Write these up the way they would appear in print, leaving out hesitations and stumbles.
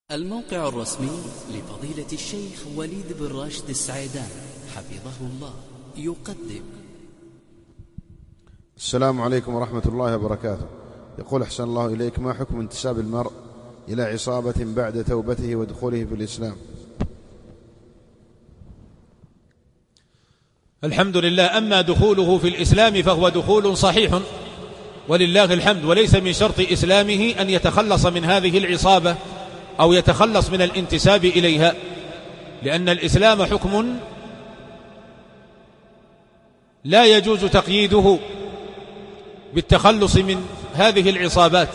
الموقع الرسمي لفضيلة الشيخ وليد بن راشد السعيدان حفظه الله يقدم. السلام عليكم ورحمة الله وبركاته. يقول أحسن الله إليك، ما حكم انتساب المرء إلى عصابة بعد توبته ودخوله في الإسلام؟ الحمد لله. أما دخوله في الإسلام فهو دخول صحيح ولله الحمد، وليس من شرط إسلامه أن يتخلص من هذه العصابة أو يتخلص من الانتساب إليها، لأن الإسلام حكم لا يجوز تقييده بالتخلص من هذه العصابات،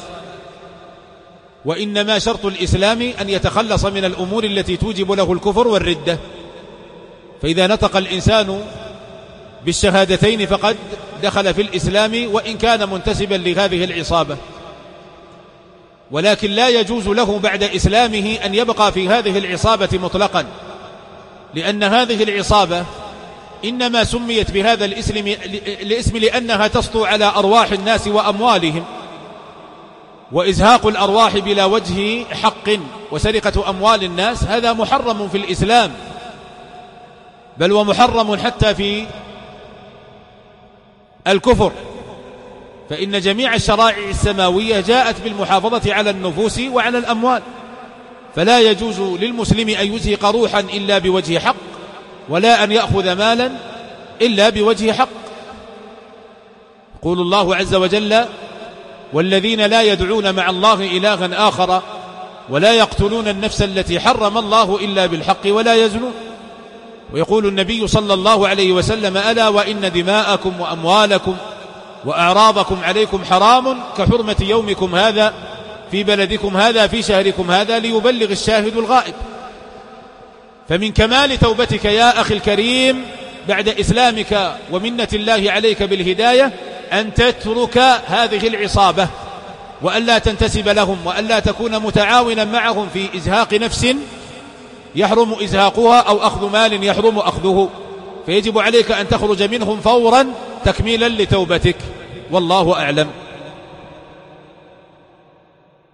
وإنما شرط الإسلام أن يتخلص من الأمور التي توجب له الكفر والردة. فإذا نطق الإنسان بالشهادتين فقد دخل في الإسلام وإن كان منتسبا لهذه العصابة، ولكن لا يجوز له بعد إسلامه أن يبقى في هذه العصابة مطلقا، لأن هذه العصابة إنما سميت بهذا الاسم لأنها تسطو على أرواح الناس وأموالهم، وإزهاق الأرواح بلا وجه حق وسرقة أموال الناس هذا محرم في الإسلام، بل ومحرم حتى في الكفر، فإن جميع الشرائع السماوية جاءت بالمحافظة على النفوس وعلى الأموال، فلا يجوز للمسلم أن يزهق روحا إلا بوجه حق، ولا أن يأخذ مالا إلا بوجه حق. يقول الله عز وجل: والذين لا يدعون مع الله إلها آخر ولا يقتلون النفس التي حرم الله إلا بالحق ولا يزنون. ويقول النبي صلى الله عليه وسلم: ألا وإن دماءكم وأموالكم وأعراضكم عليكم حرام كحرمة يومكم هذا في بلدكم هذا في شهركم هذا ليبلغ الشاهد الغائب. فمن كمال توبتك يا أخي الكريم بعد إسلامك ومنة الله عليك بالهداية أن تترك هذه العصابة، وألا تنتسب لهم، وألا تكون متعاونا معهم في إزهاق نفس يحرم إزهاقها أو أخذ مال يحرم أخذه، فيجب عليك أن تخرج منهم فورا تكميلا لتوبتك، والله أعلم.